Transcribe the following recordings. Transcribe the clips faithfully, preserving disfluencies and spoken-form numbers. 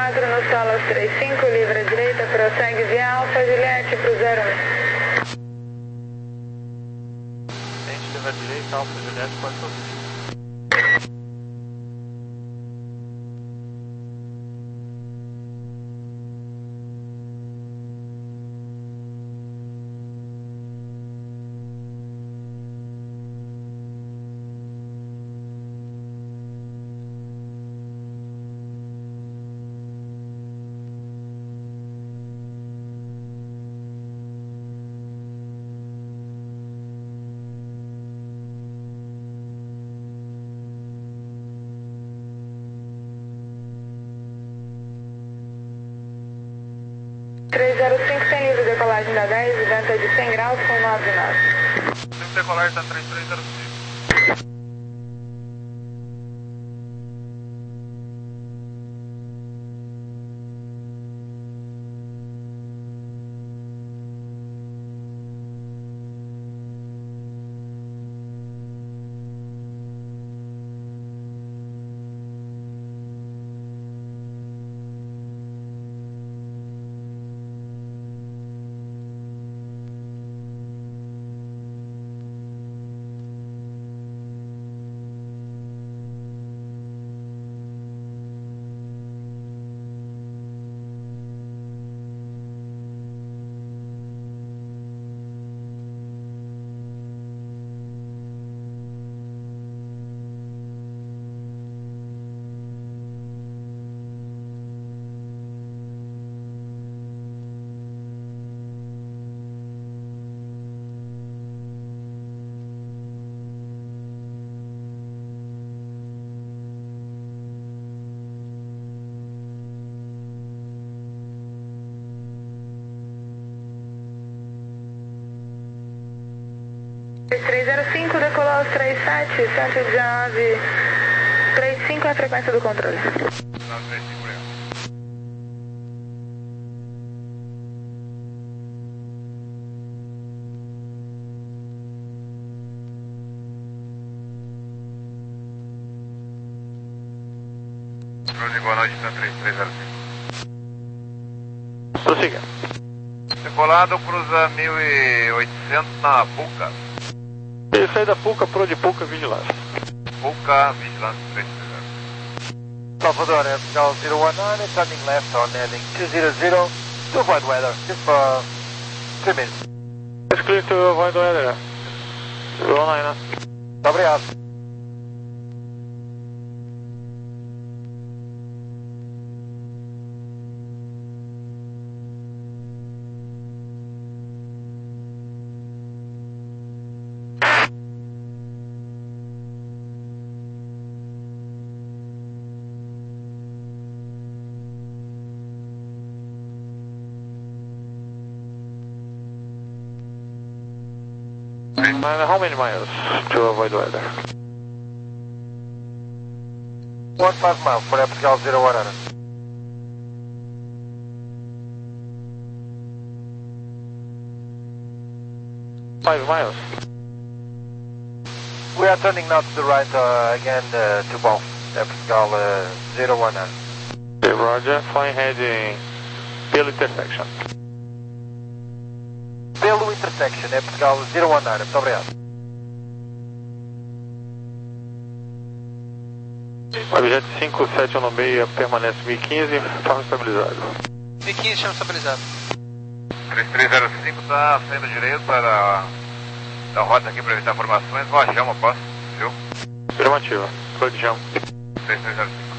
quatro no Solas trinta e cinco, livre à direita, prossegue via Alfa Juliette para o zero um. Tente livre à direita, Alfa Juliette, pode subir. três zero cinco tem livre decolagem da dez, venta de cem graus com nove nove. Livre decolagem da três três zero cinco. três zero cinco, decolou aos trinta e sete, cento e dezenove, trinta e cinco é a frequência do controle. Boa noite, três três zero cinco. Prossiga. Decolado, cruza mil e oitocentos na Puca. Ele sai da Puca, pro de Puca, Vigilância. Puca, Vigilância três três zero. Salvador, Airfield zero one nine, turning left on heading two zero zero to avoid weather, just for two minutes. It's clear to avoid weather. zero one nine. Muito obrigado. How many miles to avoid weather? One five miles for Airfield zero one nine. Five miles. We are turning now to the right uh, again uh, to both Airfield uh, zero one nine. Okay, Roger, flying heading Pelo intersection. Pelo intersection, Airfield zero one nine, muito obrigado. Objeto cinco sete um seis permanece mil e quinze, forma estabilizado. mil e quinze, chama estabilizado. três três zero cinco está saindo direito para da rota aqui para evitar formações. Vojama, posso? Viu? Afirmativa. Vojama. três três zero cinco.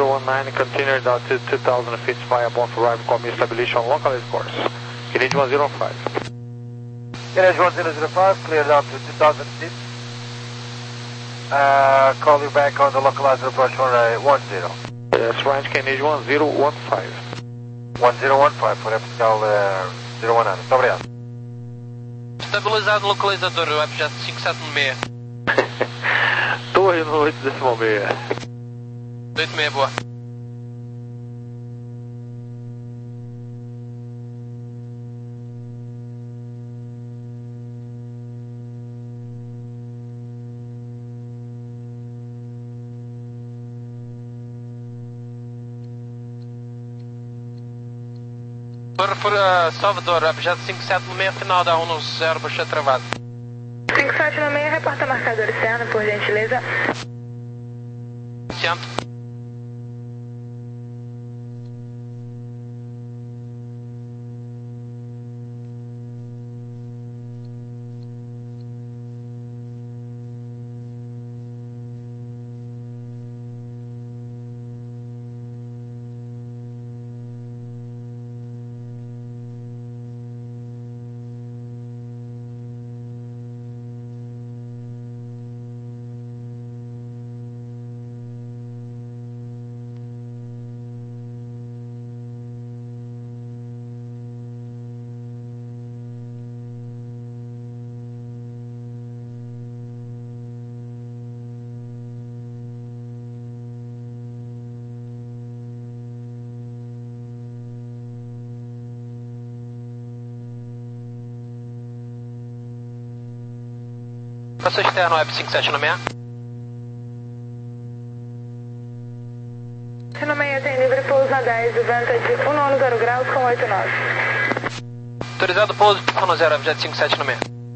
zero one nine, continue down to two thousand feet via Bonf arrival, call me establish on localized course. K N H one zero five. K N H one zero zero five, clear down to two thousand feet. Uh, call you back on the localized approach for uh, one zero. Yes, range K N H one zero one five. one zero one five, for Episcal uh, zero one nine. Muito obrigado. Estabilizado localizador, o objeto cinco sete seis. Torre no oito decimal seis. oito seis, boa. Por, por uh, Salvador, objeto cinco sete seis, final da um no zero, baixo travado. cinco sete seis, reporta marcador externo, por gentileza. Centro. Passou externo, web cinco sete seis. No meio tem livre pouso na dez, o vento é de um nono zero graus com oito nove. Autorizado pouso, no zero, objeto cinco sete seis.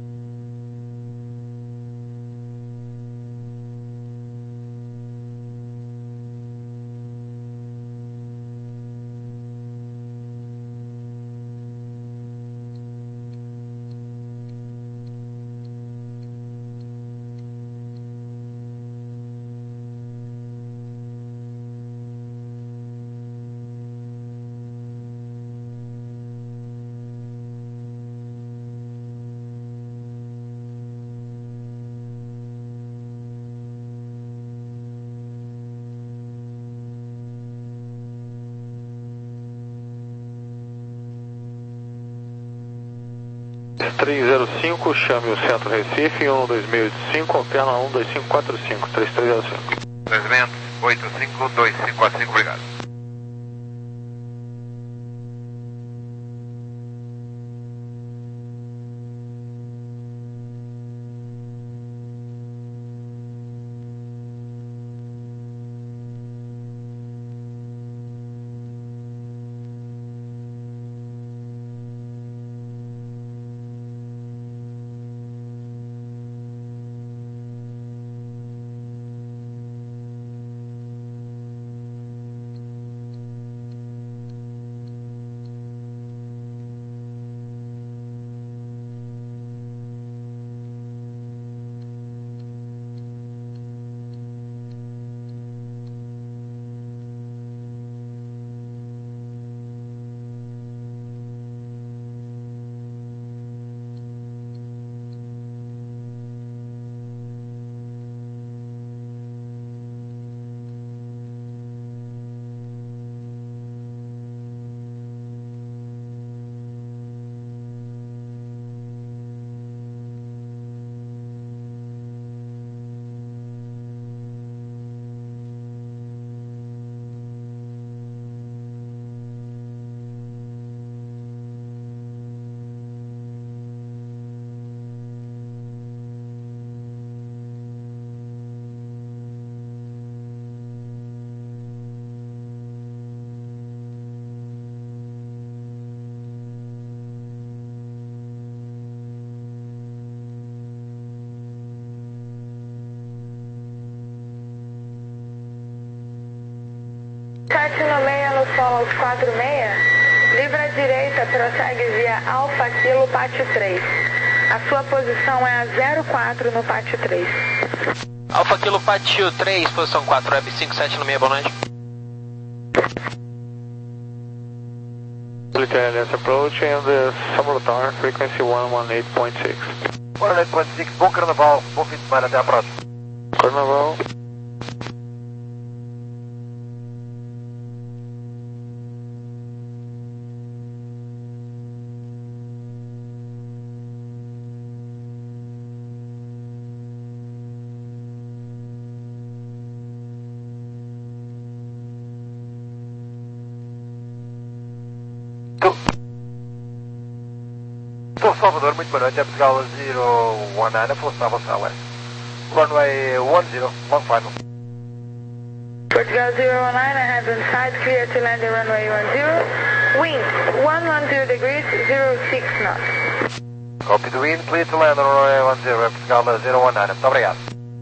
três zero cinco, chame o Centro Recife, um dois seis oito cinco, alterna um dois cinco quatro cinco, três três zero cinco. dois seis oito cinco, dois cinco quatro cinco, obrigado. sete no meio no solo quatro seis, livre à direita, prossegue via Alfa Kilo Pátio três. A sua posição é a zero quatro no Pátio três. Alfa Kilo Pátio três, posição quatro, web cinco sete seis, boa noite. Military L S approach and the Summer Tower, frequency one eighteen point six. one eighteen point six, bom carnaval, bom fim de semana, até a próxima. Carnaval. Estou Salvador, muito boa noite, é Portugal zero one nine, full South Southwest. Runway one zero, long final. Portugal zero one nine, I have inside clear to land the runway one zero. Wind one ten degrees, zero six knots. Copy the wind, clear to land on runway one zero, é Portugal zero one nine, muito obrigado.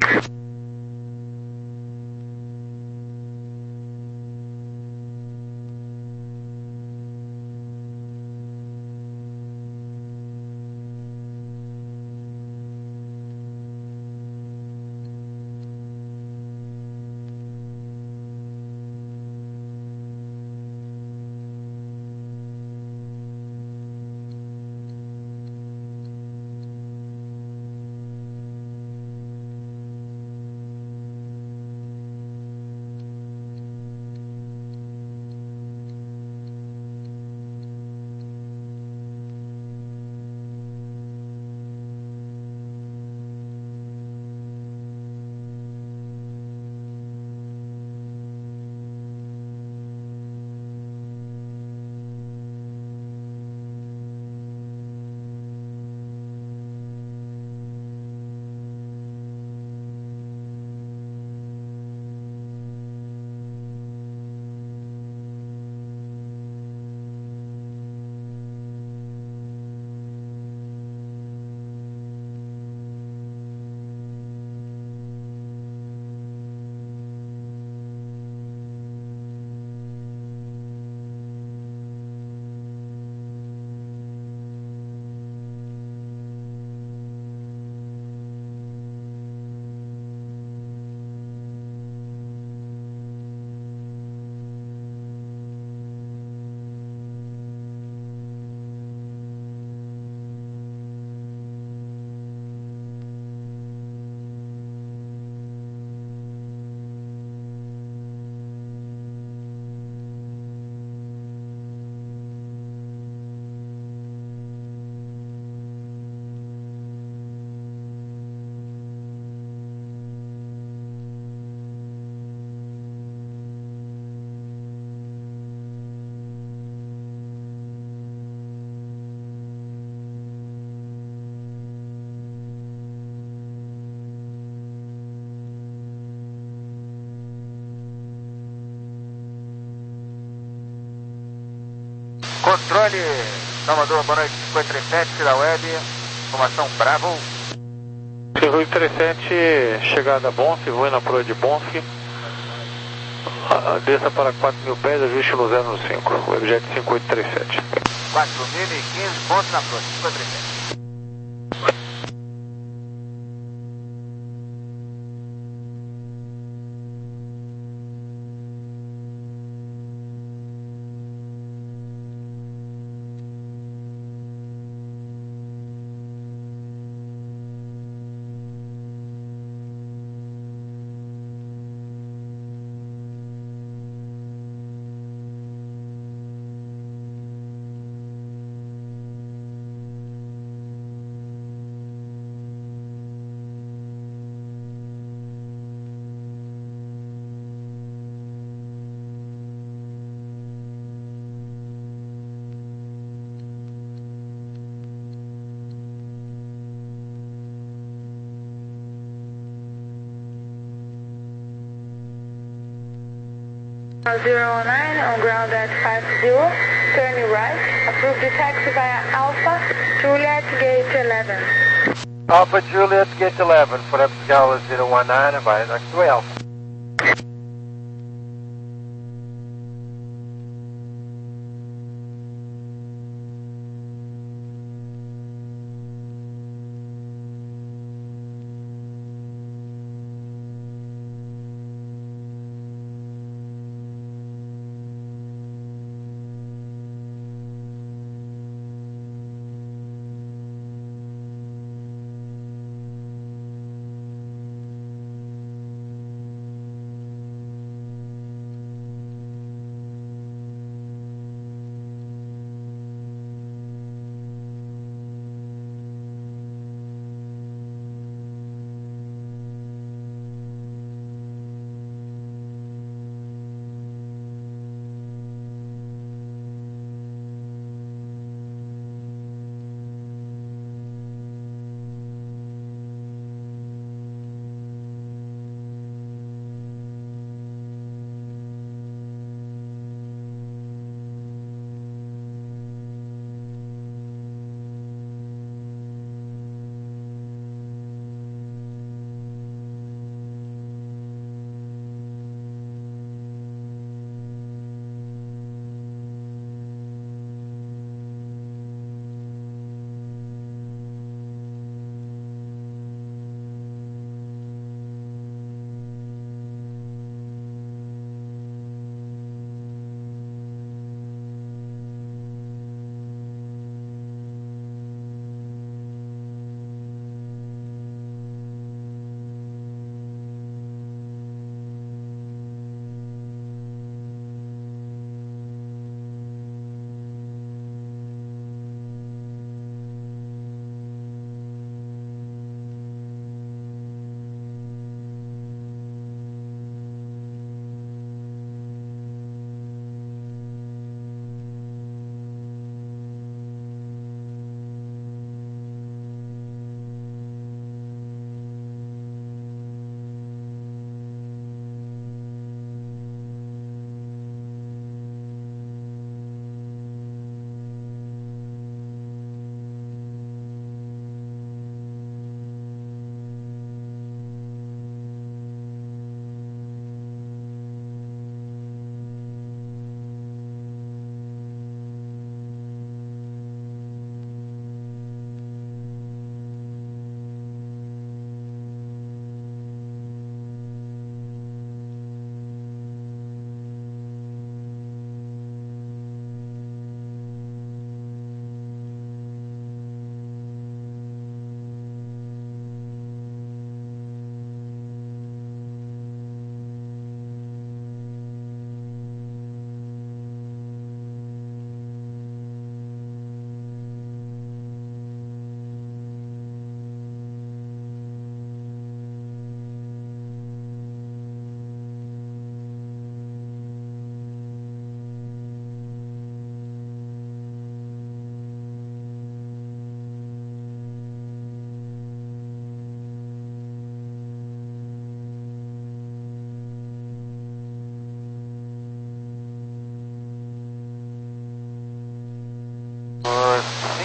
Controle, Salvador, boa noite, cinco três sete da web, informação Bravo. cinco três sete, chegada a Bonf, voe na proa de Bonf. Desça para quatro mil pés, ajuste no zero cinco, Webjet cinco oito três sete. quatro mil e quinze, pontos na proa, cinco três sete. zero one nine on ground at five zero, turning right, approve the taxi via Alpha, Juliet, gate eleven. Alpha Juliet, gate eleven, for Portugal zero one nine, via taxiway Alpha.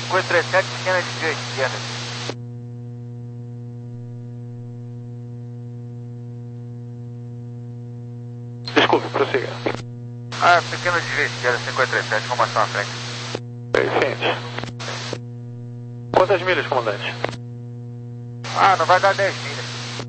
cinquenta e três sete, pequena desvio à esquerda. Desculpe, prossiga. Ah, pequena desvio à esquerda, cinquenta e três sete, formação à frente. Ciente. Quantas milhas, comandante? Ah, não vai dar dez milhas.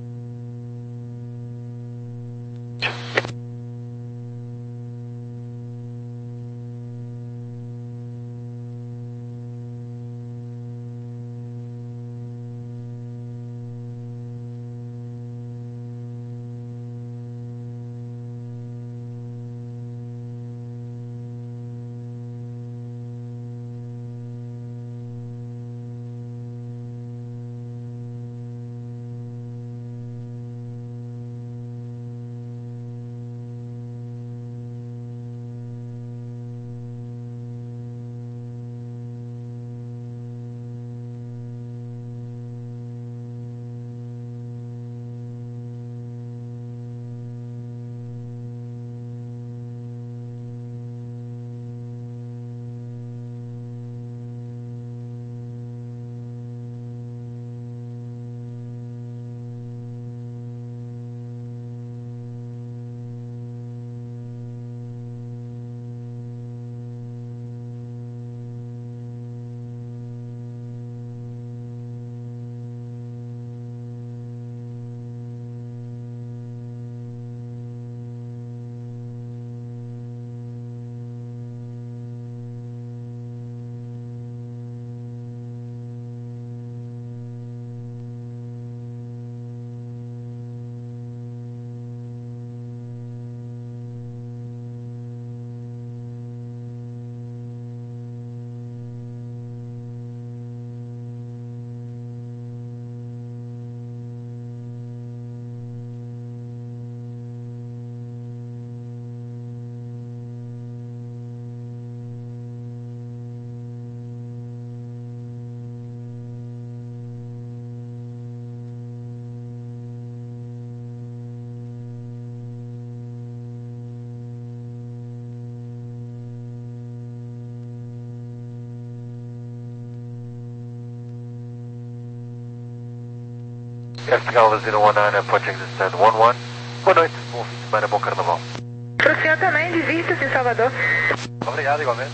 Vertical zero one nine, approaching the stand one one. Boa noite, bom fim de semana, bom carnaval. Pro senhor também, divirta-se em Salvador. Obrigado, igualmente.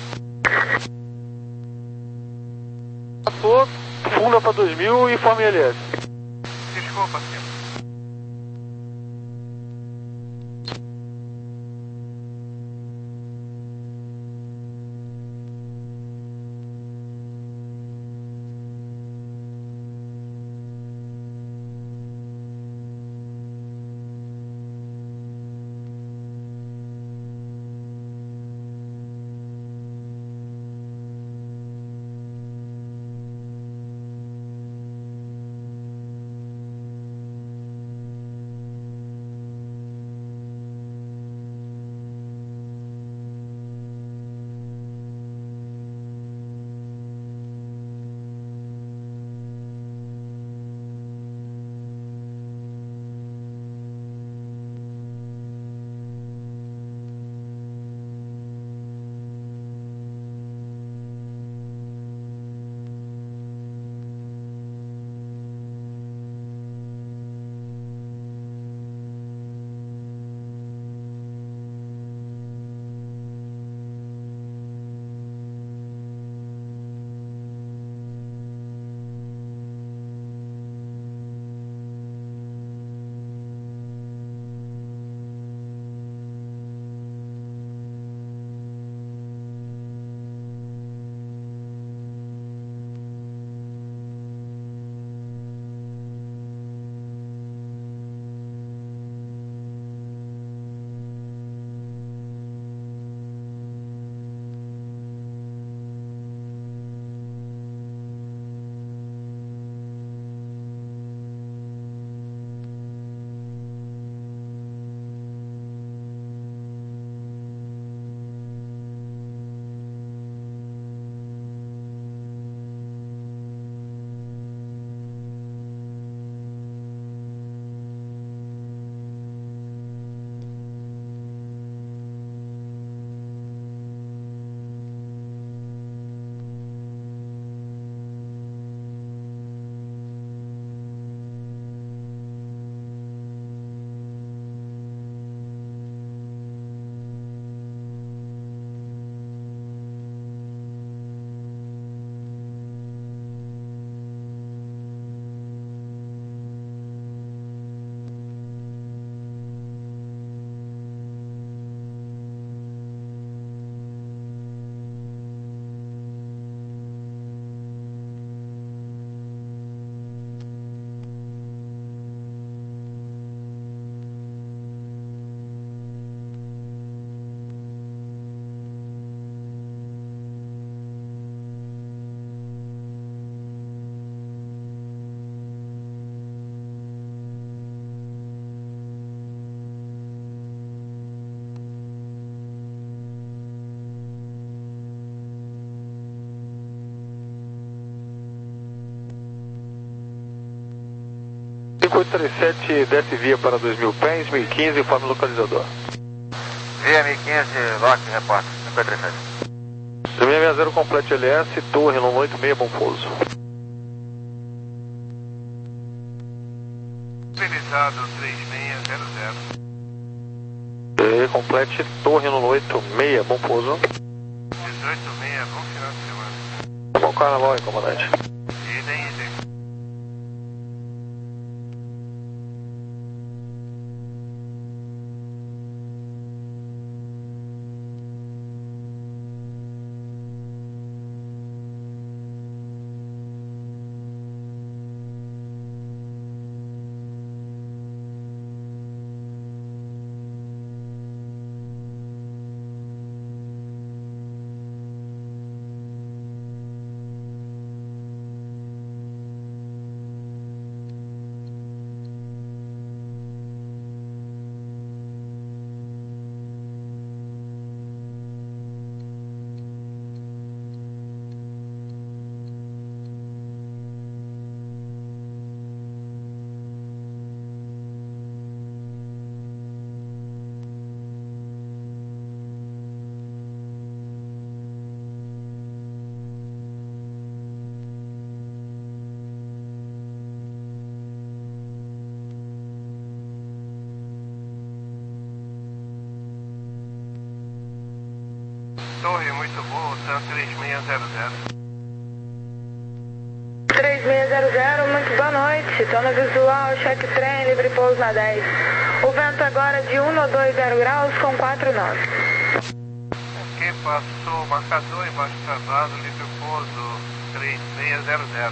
Passou, funda para dois mil e forma L S. Desculpa, senhor. cinco oito três sete, desce via para dois mil pés, mil e quinze, informe localizador. Via mil e quinze, Lock, repórter, cinco oito três sete. seis seis zero, complete L S, torre nove oito seis, bom pouso. Utilizado três seis zero zero. E complete torre nove oito seis, bom pouso. dezoito seis, bom final de semana. Bom carnaval aí, comandante. Idem, idem. Torre, muito boa, Sam três seis zero zero. três seis zero zero, muito boa noite. Estou no visual, check trem, livre pouso na dez. O vento agora de um a dois zero graus com quatro nove. Ok, passou marcador embaixo travado, livre pouso três seis zero zero.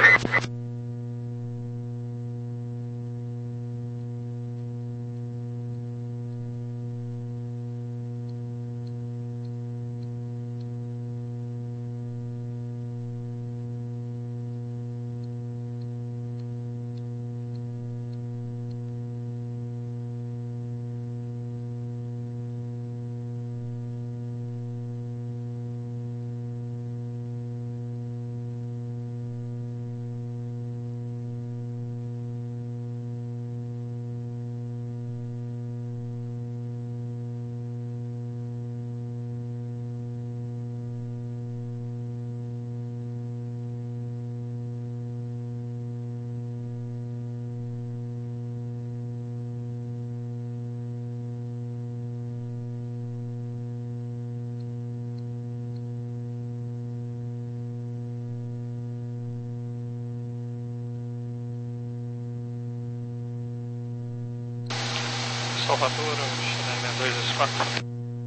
Salvador, China seis dois dois quatro.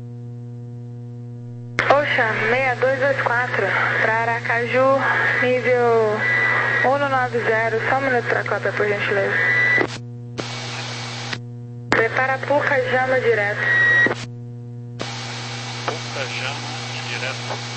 Oxa, seis dois dois quatro, para Aracaju, nível um nove zero, só um minuto para a cópia, por gentileza. Prepara Puca, Jama direto. Puca, Jama e direto.